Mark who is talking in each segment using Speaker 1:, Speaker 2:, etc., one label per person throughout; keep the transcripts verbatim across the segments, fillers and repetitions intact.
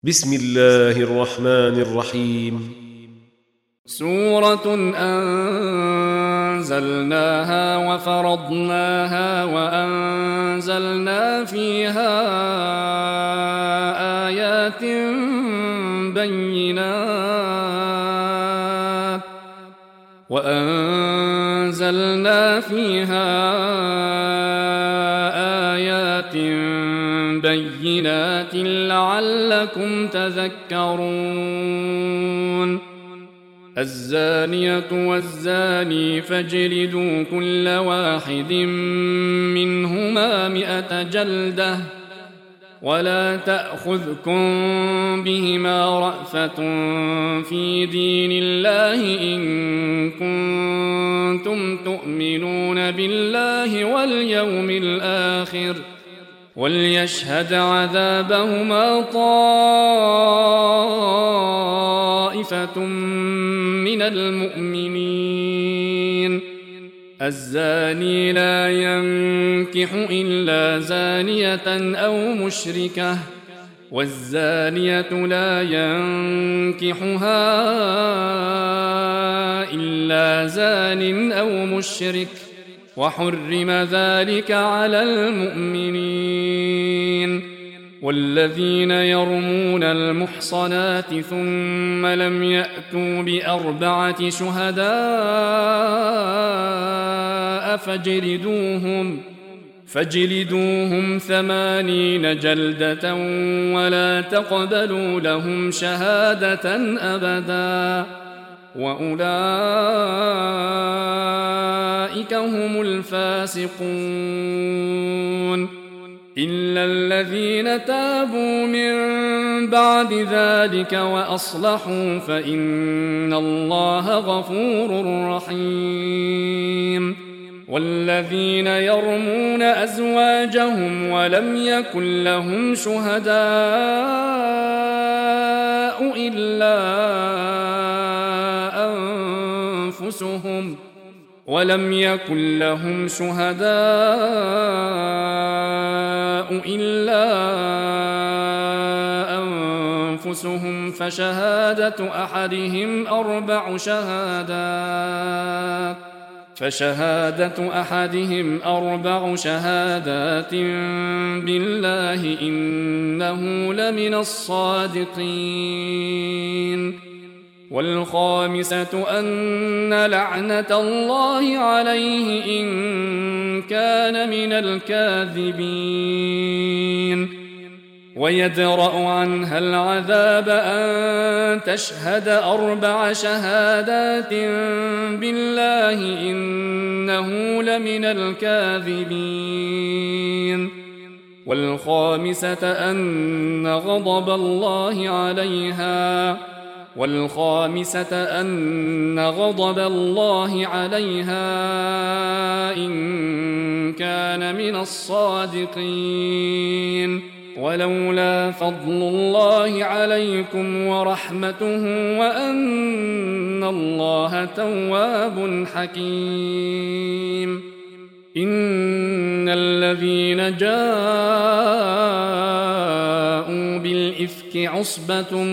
Speaker 1: بسم الله الرحمن الرحيم.
Speaker 2: سورة أنزلناها وفرضناها وأنزلنا فيها آيات بينات وأنزلنا فيها آيات بينات لعلكم تذكرون. الزانية والزاني فاجلدوا كل واحد منهما مئة جلدة ولا تأخذكم بهما رأفة في دين الله إن كنتم تؤمنون بالله واليوم الآخر وليشهد عذابهما طائفة من المؤمنين. الزاني لا ينكح إلا زانية أو مشركة والزانية لا ينكحها إلا زان أو مشرك وحرم ذلك على المؤمنين. والذين يرمون المحصنات ثم لم يأتوا بأربعة شهداء فاجلدوهم فاجلدوهم ثمانين جلدة ولا تقبلوا لهم شهادة أبدا وأولئك هم الفاسقون. إلا الذين تابوا من بعد ذلك وأصلحوا فإن الله غفور رحيم. والذين يرمون أزواجهم ولم يكن لهم شهداء إلا أنفسهم ولم يكن لهم شهداء إلا أنفسهم فشهادة أحدهم أربع شهادات فشهادة أحدهم أربع شهادات بالله إنه لمن الصادقين. والخامسة أن لعنة الله عليه إن كان من الكاذبين. ويدرأ عنها العذاب أن تشهد أربع شهادات بالله إنه لمن الكاذبين. والخامسة أن غضب الله عليها والخامسة أن غضب الله عليها إن كان من الصادقين. ولولا فضل الله عليكم ورحمته وأن الله تواب حكيم. إن الذين جاءوا بالإفك عصبة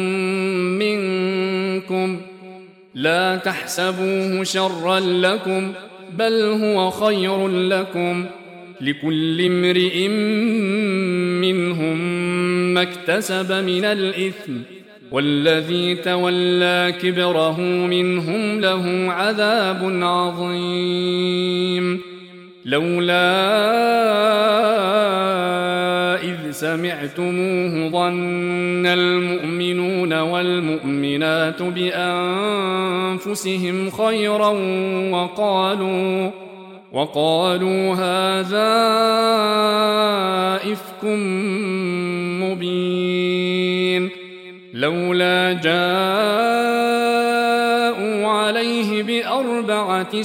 Speaker 2: منكم لا تحسبوه شرا لكم بل هو خير لكم لكل امرئ منهم ما اكتسب من الإثم والذي تولى كبره منهم له عذاب عظيم. لولا إذ سمعتموه ظن المؤمنون والمؤمنات بأنفسهم خيرا وقالوا وقالوا هذا إفك مبين. لولا جاءوا عليه بأربعة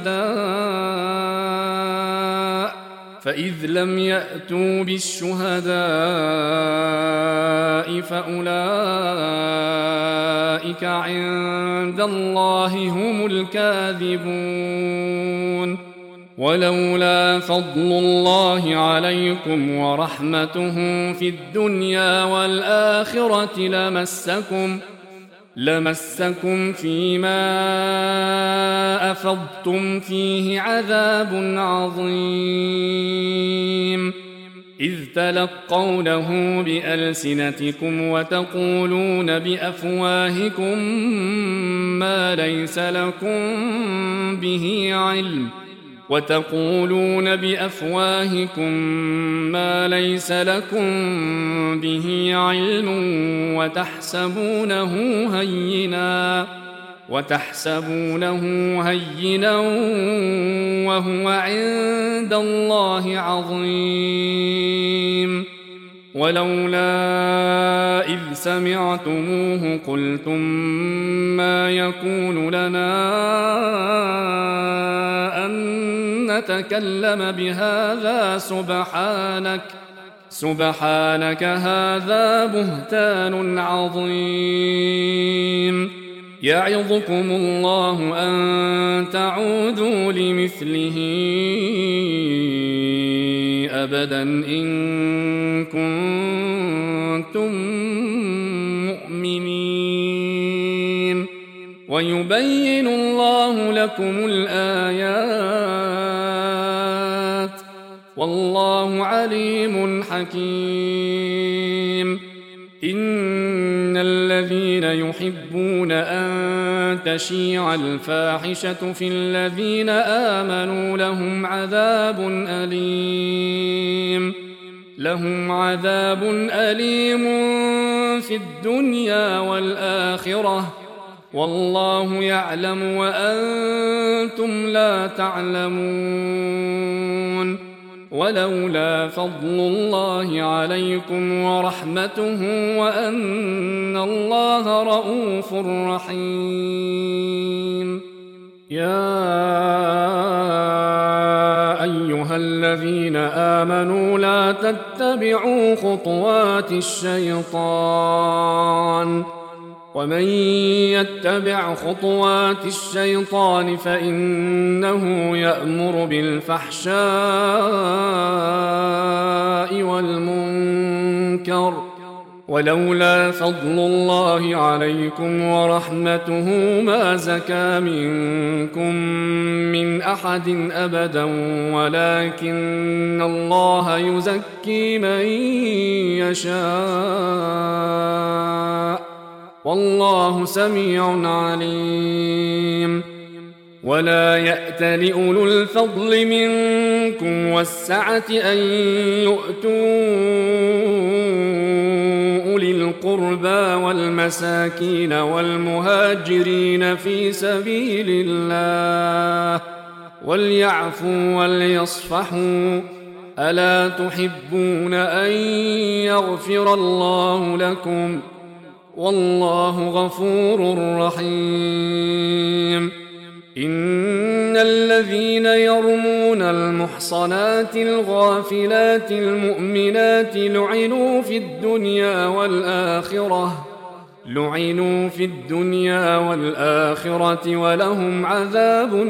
Speaker 2: شهداء فإذ لم يأتوا بالشهداء فأولئك عند الله هم الكاذبون. ولولا فضل الله عليكم ورحمته في الدنيا والآخرة لمسكم لمسكم فيما أفضتم فيه عذاب عظيم إذ تلقونه بألسنتكم وتقولون بأفواهكم ما ليس لكم به علم وتقولون بأفواهكم ما ليس لكم به علم وتحسبونه هينا وتحسبونه هينا وهو عند الله عظيم ولولا إذ سمعتموه قلتم ما يكون لنا أن نتكلم بهذا سبحانك سبحانك هذا بهتان عظيم يعظكم الله أن تعودوا لمثله أبدا إن كنتم مؤمنين ويبين الله لكم الآيات والله عليم حكيم إن الذين يحبون أن تشيع الفاحشة في الذين آمنوا لهم عذاب أليم لهم عذاب أليم في الدنيا والآخرة والله يعلم وأنتم لا تعلمون ولولا فضل الله عليكم ورحمته وأن الله رؤوف رحيم يا أيها الذين آمنوا لا تتبعوا خطوات الشيطان ومن يتبع خطوات الشيطان فإنه يأمر بالفحشاء والمنكر ولولا فضل الله عليكم ورحمته ما زكى منكم من أحد أبدا ولكن الله يزكي من يشاء والله سميع عليم ولا يأت لأولو الفضل منكم والسعة أن يؤتوا أولي القربى والمساكين والمهاجرين في سبيل الله وليعفوا وليصفحوا ألا تحبون أن يغفر الله لكم والله غفور رحيم إن الذين يرمون المحصنات الغافلات المؤمنات لعنوا في الدنيا والآخرة لعنوا في الدنيا والآخرة ولهم عذاب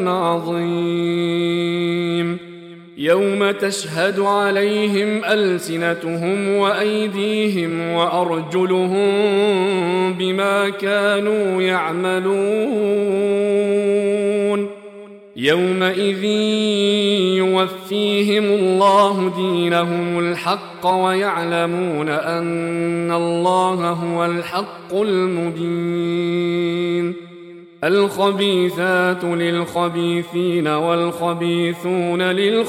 Speaker 2: عظيم يوم تشهد عليهم ألسنتهم وأيديهم وأرجلهم بما كانوا يعملون يومئذ يوفيهم الله دينهم الحق ويعلمون أن الله هو الحق المبين الخبيثات للخبيثين والخبيثون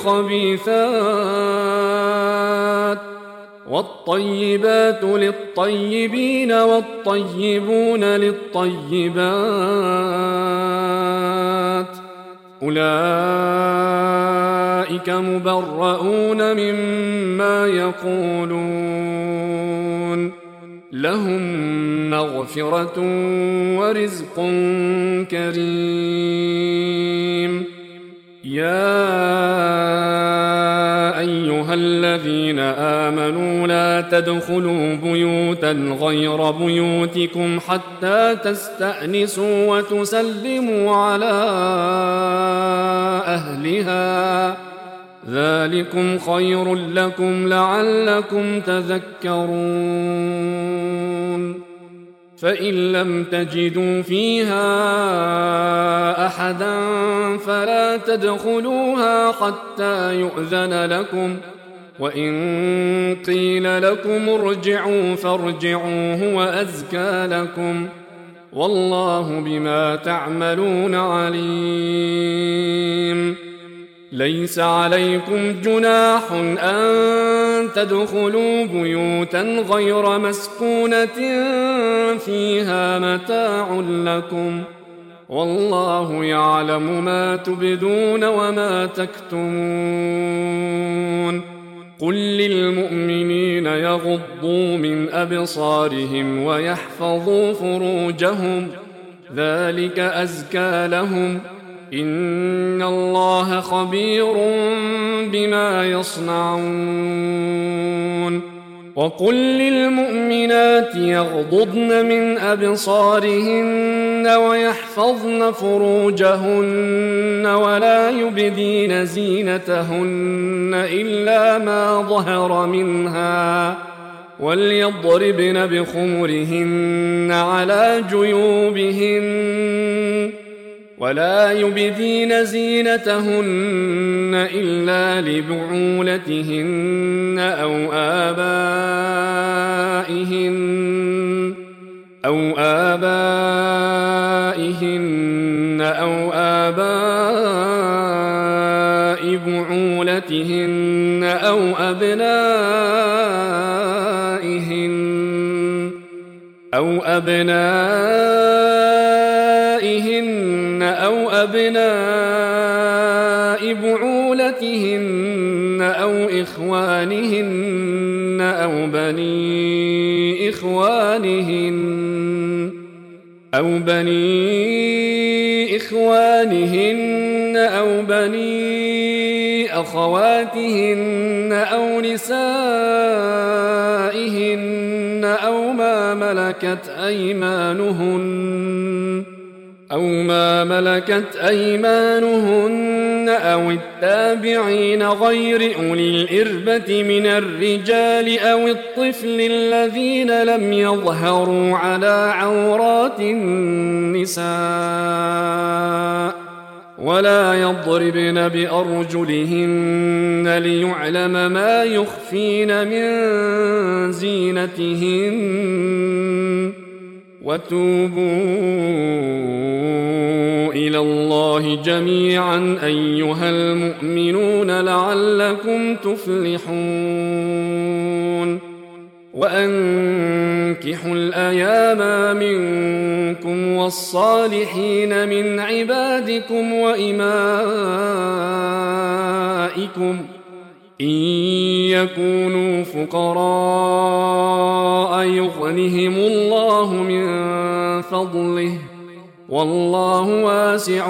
Speaker 2: للخبيثات والطيبات للطيبين والطيبون للطيبات أولئك مبرؤون مما يقولون لهم مغفرة ورزق كريم يا أيها الذين آمنوا لا تدخلوا بيوتا غير بيوتكم حتى تستأنسوا وتسلموا على أهلها ذلكم خير لكم لعلكم تذكرون فإن لم تجدوا فيها أحدا فلا تدخلوها حتى يؤذن لكم وإن قيل لكم ارجعوا فارجعوا هو أزكى لكم والله بما تعملون عليم ليس عليكم جناح أن تدخلوا بيوتا غير مسكونة فيها متاع لكم والله يعلم ما تبدون وما تكتمون قل للمؤمنين يغضوا من أبصارهم ويحفظوا فروجهم ذلك أزكى لهم إن الله خبير بما يصنعون وقل للمؤمنات يغضضن من أبصارهن ويحفظن فروجهن ولا يبدين زينتهن إلا ما ظهر منها وليضربن بخمرهن على جيوبهن ولا يبدين زينتهن إلا لبعولتهن أو آبائهن أو آبائهن أو آباء بعولتهن أو أبنائهن أو أبنائهن أو أبناء بعولتهن أو إخوانهن أو بني إخوانهن أو بني إخوانهن أو بني أخواتهن أو نسائهن أو ما ملكت أيمانهن أو ما ملكت أيمانهن أو التابعين غير أولي الإربة من الرجال أو الطفل الذين لم يظهروا على عورات النساء ولا يضربن بأرجلهن ليعلم ما يخفين من زينتهن وتوبوا إلى الله جميعا أيها المؤمنون لعلكم تفلحون وأنكحوا الأيام منكم والصالحين من عبادكم وإمائكم إن يكونوا فقراء يغنهم الله من فضله والله واسع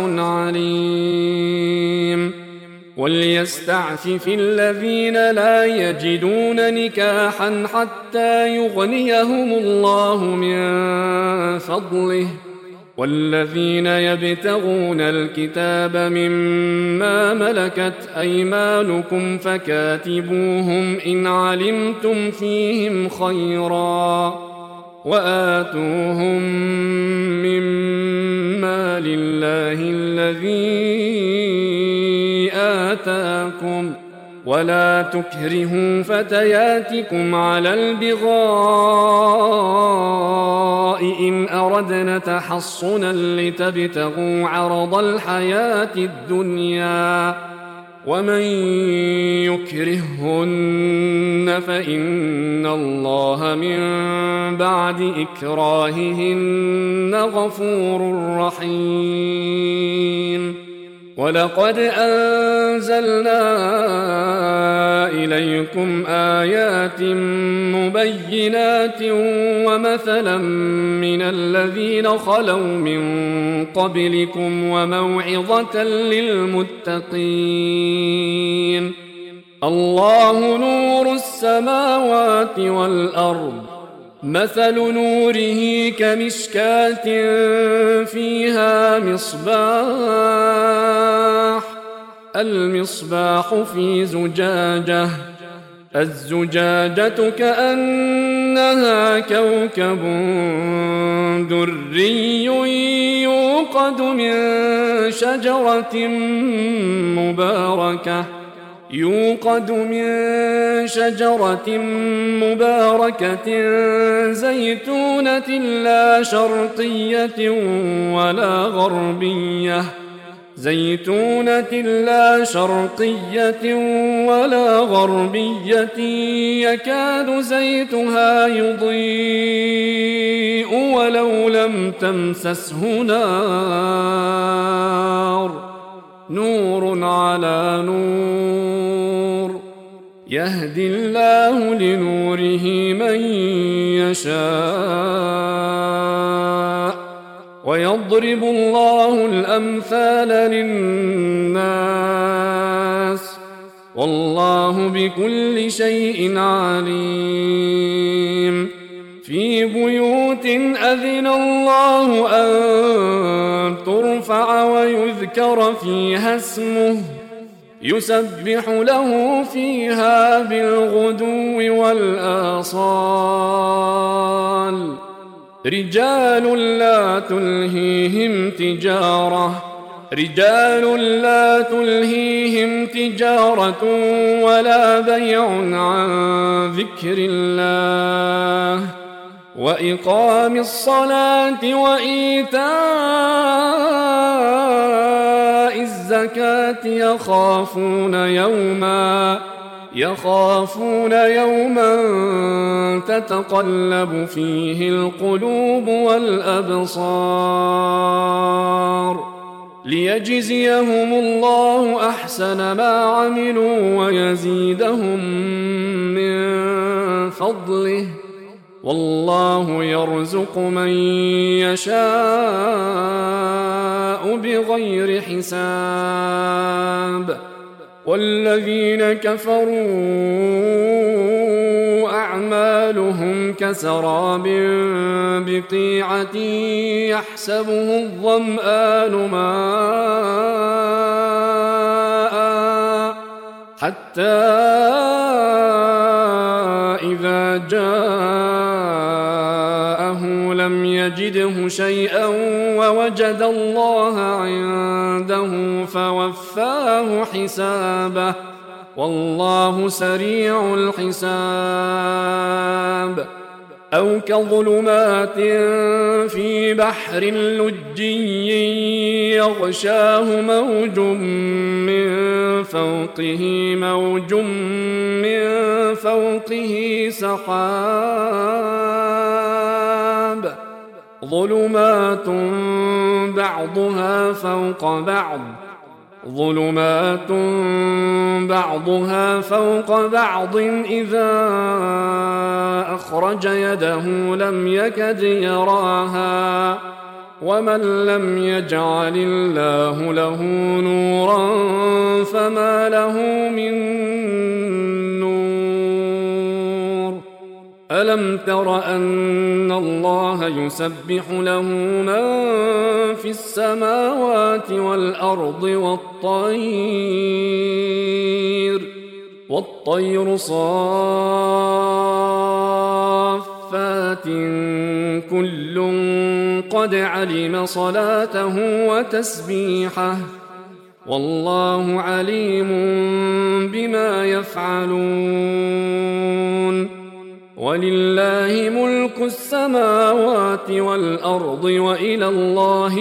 Speaker 2: عليم وليستعفف الذين لا يجدون نكاحا حتى يغنيهم الله من فضله والذين يبتغون الكتاب مما ملكت أيمانكم فكاتبوهم إن علمتم فيهم خيرا وآتوهم مما لله الذي آتاكم ولا تكرهوا فتياتكم على البغاء إن أردنا تحصنا لتبتغوا عرض الحياة الدنيا ومن يكرههن فإن الله من بعد إكراههن غفور رحيم ولقد أنزلنا إليكم آيات مبينات ومثلا من الذين خلوا من قبلكم وموعظة للمتقين الله نور السماوات والأرض مثل نوره كمشكاة فيها مصباح المصباح في زجاجة الزجاجة كأنها كوكب دري يوقد من شجرة مباركة يوقد من شجرة مباركة زيتونة لا شرقية ولا غربية زيتونة لا شرقية ولا غربية يكاد زيتها يضيء ولو لم تمسسه نار نور على نور يهدي الله لنوره من يشاء ويضرب الله الأمثال للناس والله بكل شيء عليم في بيوت أذن الله أن ترفع ويذكر فيها اسمه يسبح له فيها بالغدو والآصال رجال لا تلهيهم تجارة رجال لا تلهيهم تجارة ولا بيع عن ذكر الله وإقام الصلاة وإيتاء الزكاة يخافون يوما يخافون يوما تتقلب فيه القلوب والأبصار ليجزيهم الله أحسن ما عملوا ويزيدهم من فضله والله يرزق من يشاء بغير حساب والذين كفروا أعمالهم كسراب بقيعة يحسبه الظمآن ماء حتى إذا جاءه لم يجده شيئا ووجد الله عنده فوفاه حسابه والله سريع الحساب أو كظلمات في بحر لجي يغشاه موج من فوقه موج من فوقه سحاب ظلمات بعضها فوق بعض ظلمات بعضها فوق بعض إذا أخرج يده لم يكد يراها ومن لم يجعل الله له نورا فما له من نور ألم تر أن الله يسبح له من في السماوات والأرض والطير والطير صافات كل قد علم صلاته وتسبيحه والله عليم بما يفعلون ولله ملك السماوات والأرض وإلى الله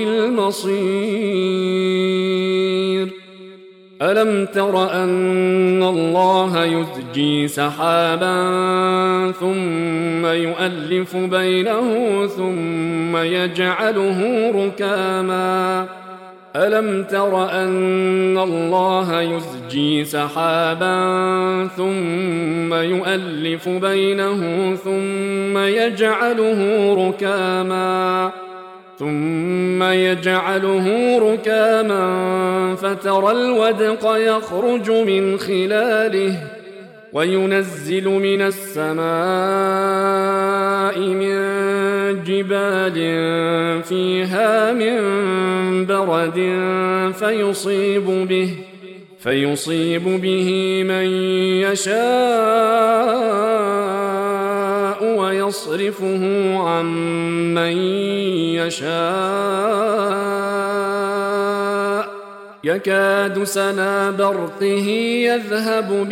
Speaker 2: المصير ألم تر أن الله يزجي سحابا ثم يؤلف بينه ثم يجعله ركاما ألم تر أن الله يزجي سحابا ثم يؤلف بينه ثم يجعله ركاما ثم يجعله ركاما فترى الودق يخرج من خلاله وينزل من السماء من جبال فيها من برد فيصيب به فيصيب به من يشاء ويصرفه عن من يشاء يكاد سنا برقه يذهب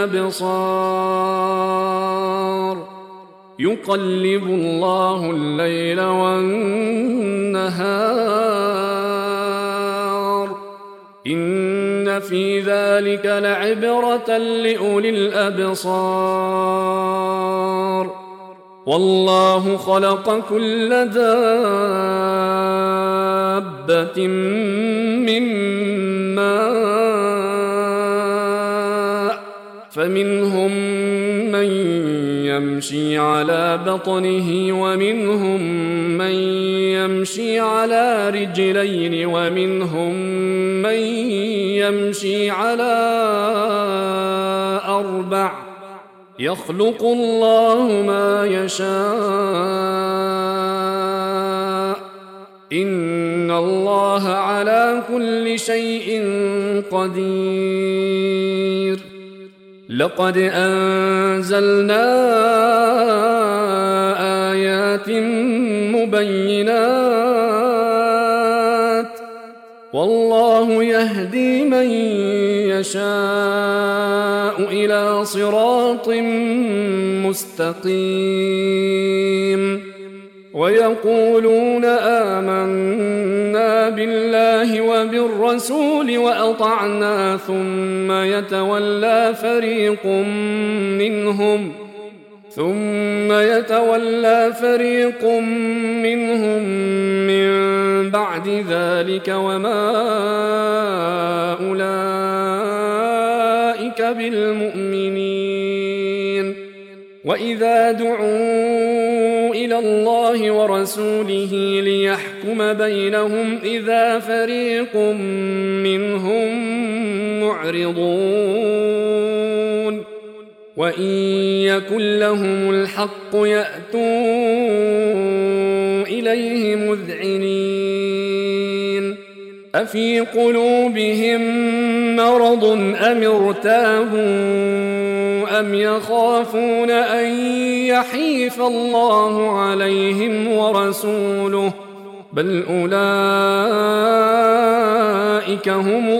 Speaker 2: بالأبصار يقلب الله الليل والنهار إن في ذلك لعبرة لأولي الأبصار والله خلق كل دابة من ماء فمنهم من يمشي على بطنه ومنهم من يمشي على رجلين ومنهم من يمشي على أربع يخلق الله ما يشاء إن الله على كل شيء قدير لقد أنزلنا آيات مبينات والله يهدي من يشاء إلى صراط مستقيم ويقولون آمنا بالله وبالرسول وأطعنا ثم يتولى فريق منهم ثم يتولى فريق منهم من بعد ذلك وما أولئك بالمؤمنين وإذا دعوا إلى الله ورسوله ليحكم بينهم إذا فريق منهم معرضون وإن يكن لهم الحق يأتوا إليه مذعنين أفي قلوبهم مرض أم ارتابوا أم يخافون أن يحيف الله عليهم ورسوله بل أولئك هم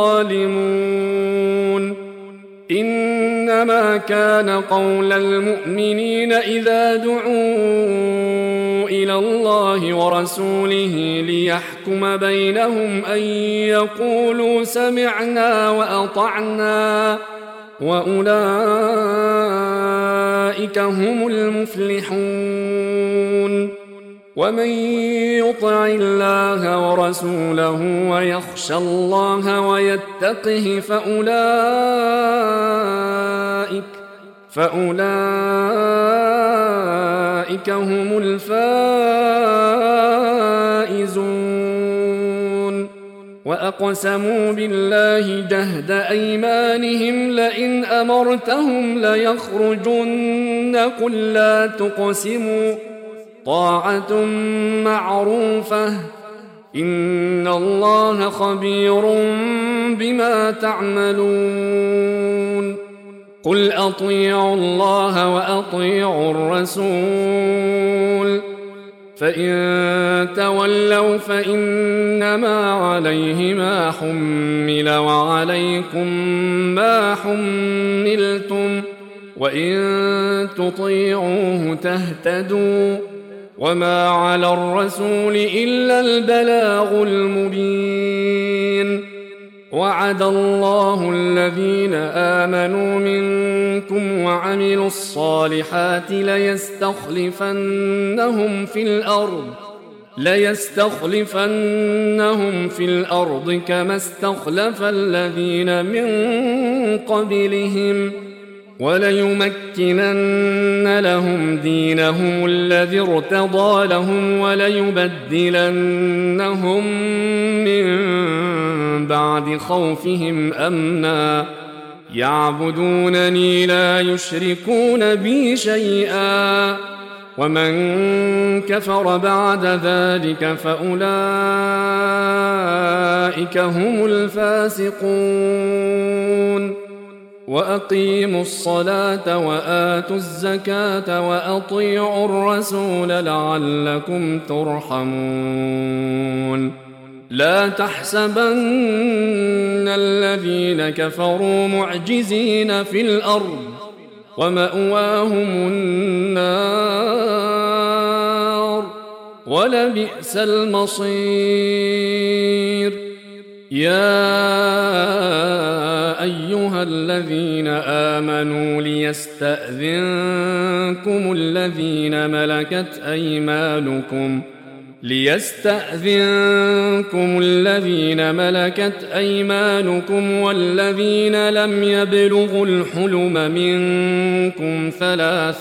Speaker 2: الظالمون إنما كان قول المؤمنين إذا دعوا إلى الله ورسوله ليحكم بينهم أن يقولوا سمعنا وأطعنا وأولئك هم المفلحون ومن يطع الله ورسوله ويخشى الله ويتقه فأولئك فأولئك هم الفائزون وأقسموا بالله جهد أيمانهم لئن أمرتهم ليخرجن قل لا تقسموا طاعة معروفة إن الله خبير بما تعملون قل أطيعوا الله وأطيعوا الرسول فإن تولوا فإنما عليه ما حمل وعليكم ما حملتم وإن تطيعوه تهتدوا وما على الرسول إلا البلاغ المبين وعد الله الذين آمنوا منكم وعملوا الصالحات ليستخلفنهم في الأرض ليستخلفنهم في الأرض كما استخلف الذين من قبلهم وليمكنن لهم دينهم الذي ارتضى لهم وليبدلنهم من بعد خوفهم أمنا يعبدونني لا يشركون بي شيئا ومن كفر بعد ذلك فأولئك هم الفاسقون وأقيموا الصلاة وآتوا الزكاة وأطيعوا الرسول لعلكم ترحمون لا تحسبن الذين كفروا معجزين في الأرض ومأواهم النار ولبئس المصير يا أيها الذين آمنوا ليستأذنكم الذين ملكت أيمانكم ليستأذنكم الذين ملكت أيمانكم والذين لم يبلغوا الحلم منكم ثلاث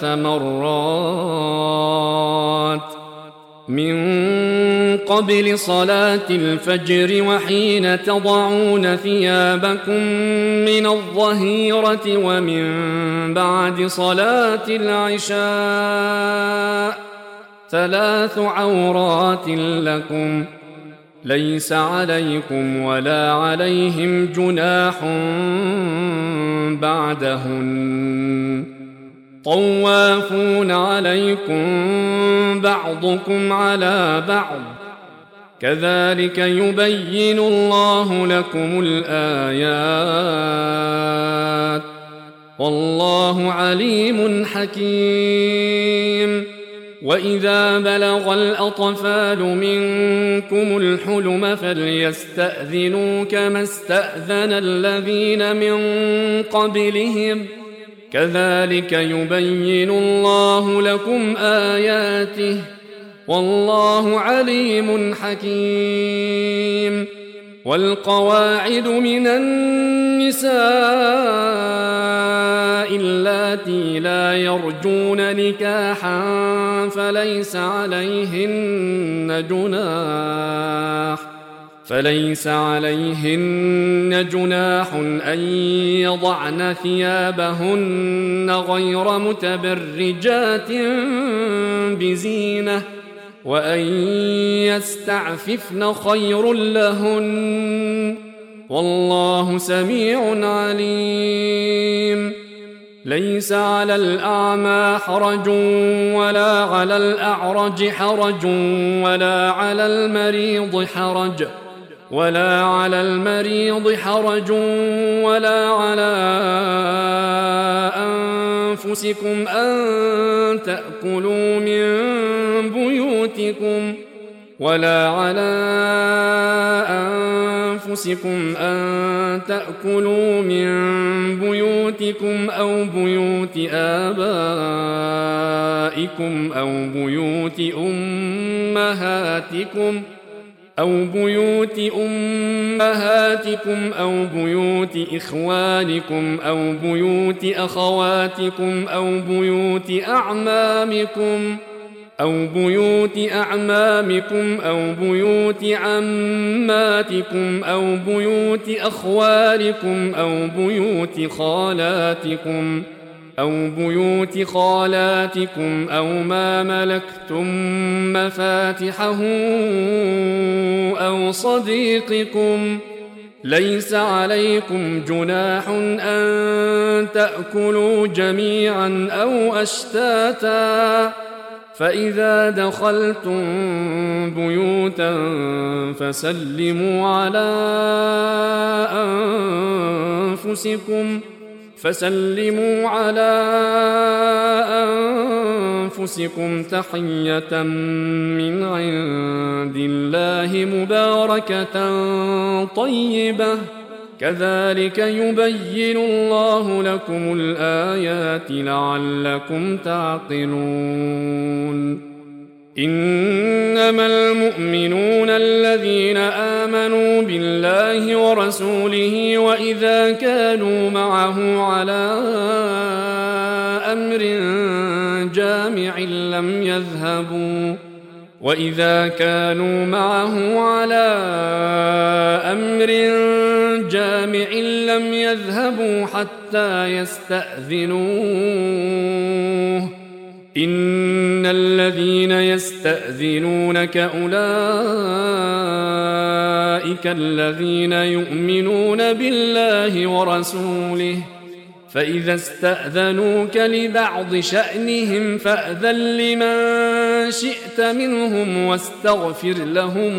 Speaker 2: مرات من قبل صلاة الفجر وحين تضعون ثيابكم من الظهيرة ومن بعد صلاة العشاء ثلاث عورات لكم ليس عليكم ولا عليهم جناح بعدهن طوافون عليكم بعضكم على بعض كذلك يبين الله لكم الآيات والله عليم حكيم وإذا بلغ الأطفال منكم الحلم فليستأذنوا كما استأذن الذين من قبلهم كذلك يبين الله لكم آياته والله عليم حكيم والقواعد من النساء اللاتي لا يرجون نكاحا فليس عليهن جناح فليس عليهن جناح أن يضعن ثيابهن غير متبرجات بزينة وأن يستعففن خير لهن والله سميع عليم ليس على الأعمى حرج ولا على الأعرج حرج ولا على المريض حرج ولا على المريض حرج ولا على أنفسكم أن تأكلوا من بيوتكم ولا على أنفسكم أن تأكلوا من بيوتكم أو بيوت آبائكم أو بيوت أمهاتكم أو بيوت أمهاتكم أو بيوت إخوانكم أو بيوت أخواتكم أو بيوت أعمامكم أو بيوت أعمامكم أو بيوت عماتكم أو بيوت أخوالكم أو بيوت خالاتكم أو بيوت خالاتكم أو ما ملكتم مفاتحه أو صديقكم ليس عليكم جناح أن تأكلوا جميعا أو أشتاتا فإذا دخلتم بيوتا فسلموا على أنفسكم فسلموا على أنفسكم تحية من عند الله مباركة طيبة كذلك يبين الله لكم الآيات لعلكم تعقلون إنما المؤمنون الذين آمنوا بالله ورسوله وإذا كانوا معه على أمر جامع لم يذهبوا وإذا كانوا معه على أمر جامع لم يذهبوا حتى حتى يستأذنوه إن الذين يستأذنونك أولئك الذين يؤمنون بالله ورسوله فإذا استأذنوك لبعض شأنهم فأذن لمن شئت منهم واستغفر لهم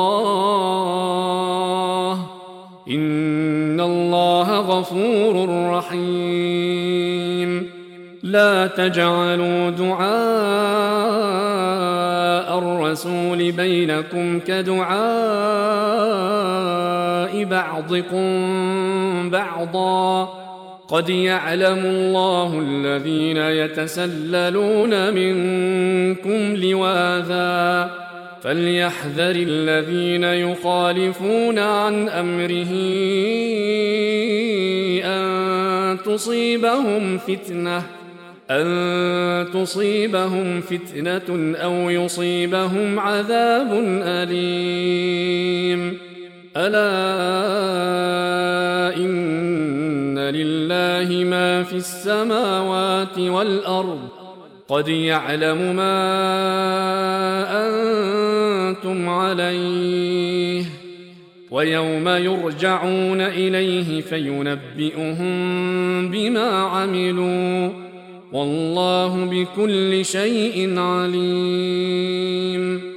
Speaker 2: الله إن الله غفور رحيم لا تجعلوا دعاء الرسول بينكم كدعاء بعضكم بعضا قد يعلم الله الذين يتسللون منكم لواذا فليحذر الذين يخالفون عن أمره أن تصيبهم فتنة أن تصيبهم فتنة أو يصيبهم عذاب أليم ألا إن لله ما في السماوات والأرض قد يعلم ما أنتم عليه ويوم يرجعون إليه فينبئهم بما عملوا والله بكل شيء عليم